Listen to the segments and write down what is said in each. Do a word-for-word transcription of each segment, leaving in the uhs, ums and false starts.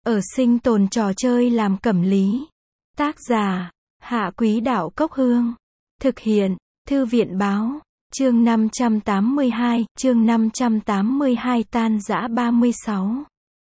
Ở sinh tồn trò chơi làm cẩm lý. Tác giả, Hạ Quý Đạo Cốc Hương. Thực hiện, Thư viện Báo. Chương năm trăm tám mươi hai, chương năm trăm tám mươi hai tan rã ba mươi sáu.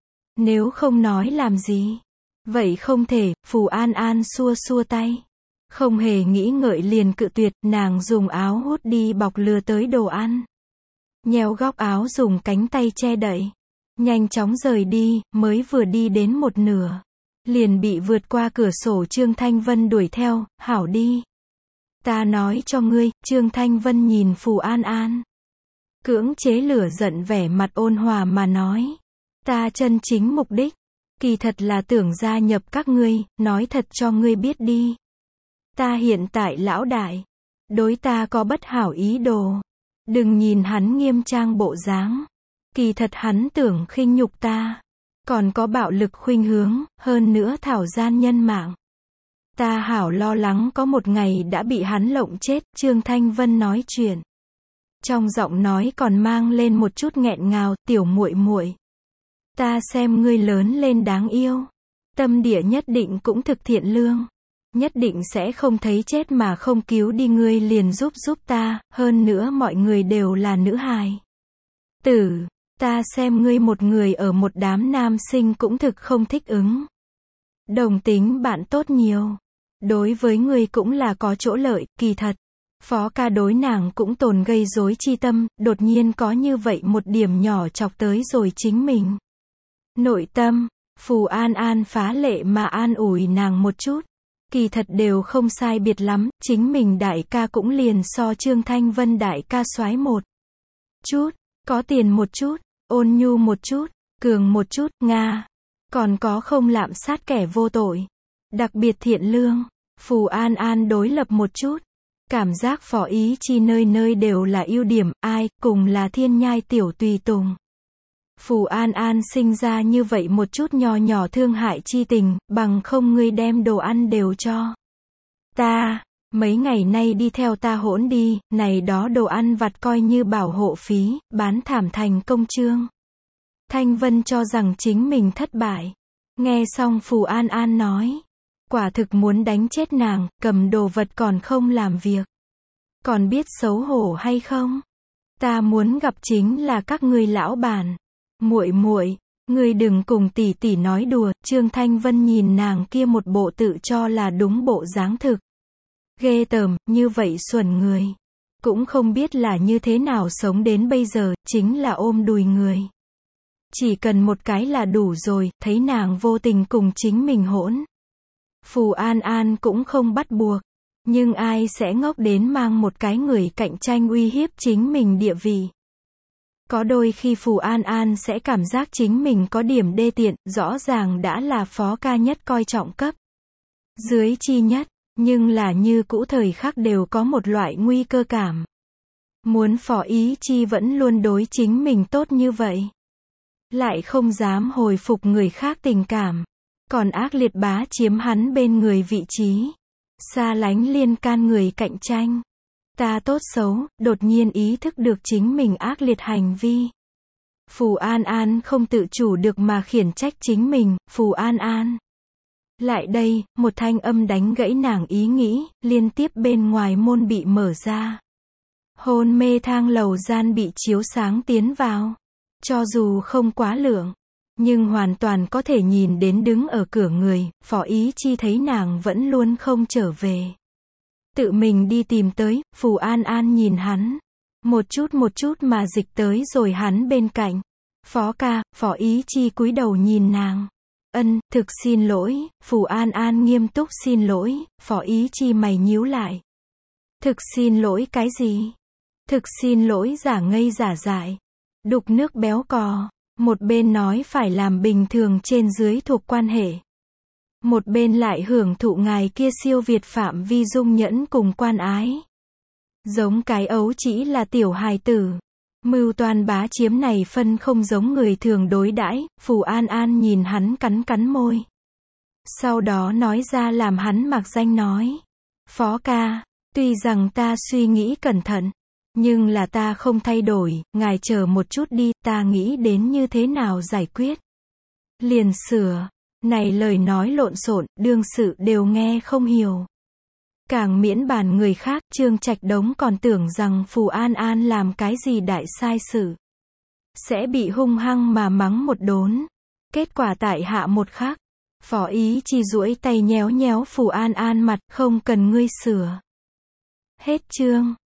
Nếu không nói làm gì? Vậy không thể, Phù An An xua xua tay. Không hề nghĩ ngợi liền cự tuyệt, nàng dùng áo hút đi bọc lừa tới đồ ăn. Nhéo góc áo dùng cánh tay che đậy. Nhanh chóng rời đi, mới vừa đi đến một nửa. Liền bị vượt qua cửa sổ Trương Thanh Vân đuổi theo, hảo đi. Ta nói cho ngươi, Trương Thanh Vân nhìn Phù An An. Cưỡng chế lửa giận vẻ mặt ôn hòa mà nói. Ta chân chính mục đích, kỳ thật là tưởng gia nhập các ngươi, nói thật cho ngươi biết đi. Ta hiện tại lão đại, đối ta có bất hảo ý đồ. Đừng nhìn hắn nghiêm trang bộ dáng. Kỳ thật hắn tưởng khinh nhục ta. Còn có bạo lực khuynh hướng, hơn nữa thảo gian nhân mạng. Ta hảo lo lắng có một ngày đã bị hắn lộng chết, Trương Thanh Vân nói chuyện. Trong giọng nói còn mang lên một chút nghẹn ngào, tiểu muội muội. Ta xem ngươi lớn lên đáng yêu. Tâm địa nhất định cũng thực thiện lương. Nhất định sẽ không thấy chết mà không cứu đi, ngươi liền giúp giúp ta, hơn nữa mọi người đều là nữ hài tử. Ta xem ngươi một người ở một đám nam sinh cũng thực không thích ứng. Đồng tính bạn tốt nhiều. Đối với ngươi cũng là có chỗ lợi, kỳ thật. Phó ca đối nàng cũng tồn gây rối chi tâm, đột nhiên có như vậy một điểm nhỏ chọc tới rồi chính mình. Nội tâm, Phù An An phá lệ mà an ủi nàng một chút. Kỳ thật đều không sai biệt lắm, chính mình đại ca cũng liền so Trương Thanh Vân đại ca soái một chút, có tiền một chút, ôn nhu một chút, cường một chút, nga. Còn có không lạm sát kẻ vô tội. Đặc biệt thiện lương. Phù An An đối lập một chút. Cảm giác Phó Ý Chi nơi nơi đều là ưu điểm, ai, cùng là thiên nhai tiểu tùy tùng. Phù An An sinh ra như vậy một chút nho nhỏ thương hại chi tình, bằng không ngươi đem đồ ăn đều cho ta. Mấy ngày nay đi theo ta hỗn đi, này đó đồ ăn vặt coi như bảo hộ phí, bán thảm thành công trương. Thanh Vân cho rằng chính mình thất bại. Nghe xong Phù An An nói. Quả thực muốn đánh chết nàng, cầm đồ vật còn không làm việc. Còn biết xấu hổ hay không? Ta muốn gặp chính là các ngươi lão bản. Muội muội, ngươi đừng cùng tỷ tỷ nói đùa. Trương Thanh Vân nhìn nàng kia một bộ tự cho là đúng bộ dáng thực. Ghê tởm, như vậy xuẩn người. Cũng không biết là như thế nào sống đến bây giờ, chính là ôm đùi người. Chỉ cần một cái là đủ rồi, thấy nàng vô tình cùng chính mình hỗn. Phù An An cũng không bắt buộc. Nhưng ai sẽ ngốc đến mang một cái người cạnh tranh uy hiếp chính mình địa vị. Có đôi khi Phù An An sẽ cảm giác chính mình có điểm đê tiện, rõ ràng đã là phó ca nhất coi trọng cấp. Dưới chi nhất. Nhưng là như cũ thời khắc đều có một loại nguy cơ cảm. Muốn Phó Ý Chi vẫn luôn đối chính mình tốt như vậy. Lại không dám hồi phục người khác tình cảm. Còn ác liệt bá chiếm hắn bên người vị trí. Xa lánh liên can người cạnh tranh. Ta tốt xấu, đột nhiên ý thức được chính mình ác liệt hành vi. Phù An An không tự chủ được mà khiển trách chính mình. Phù An An. Lại đây, một thanh âm đánh gãy nàng ý nghĩ, liên tiếp bên ngoài môn bị mở ra. Hôn mê thang lầu gian bị chiếu sáng tiến vào. Cho dù không quá lượng, nhưng hoàn toàn có thể nhìn đến đứng ở cửa người, Phó Ý Chi thấy nàng vẫn luôn không trở về. Tự mình đi tìm tới, Phù An An nhìn hắn. Một chút một chút mà dịch tới rồi hắn bên cạnh. Phó ca, Phó Ý Chi cúi đầu nhìn nàng. Ân, thực xin lỗi, Phù An An nghiêm túc xin lỗi, Phó Ý Chi mày nhíu lại. Thực xin lỗi cái gì? Thực xin lỗi giả ngây giả dại. Đục nước béo cò. Một bên nói phải làm bình thường trên dưới thuộc quan hệ. Một bên lại hưởng thụ ngài kia siêu việt phạm vi dung nhẫn cùng quan ái. Giống cái ấu chỉ là tiểu hài tử. Mưu toan bá chiếm này phân không giống người thường đối đãi. Phù An An nhìn hắn cắn cắn môi. Sau đó nói ra làm hắn mặc danh nói. Phó ca, tuy rằng ta suy nghĩ cẩn thận, nhưng là ta không thay đổi, ngài chờ một chút đi, ta nghĩ đến như thế nào giải quyết. Liền sửa. Này lời nói lộn xộn, đương sự đều nghe không hiểu. Càng miễn bàn người khác, Trương Trạch Đống còn tưởng rằng Phù An An làm cái gì đại sai sự. Sẽ bị hung hăng mà mắng một đốn. Kết quả tại hạ một khắc. Phó Ý Chi duỗi tay nhéo nhéo Phù An An mặt, không cần ngươi sửa. Hết chương.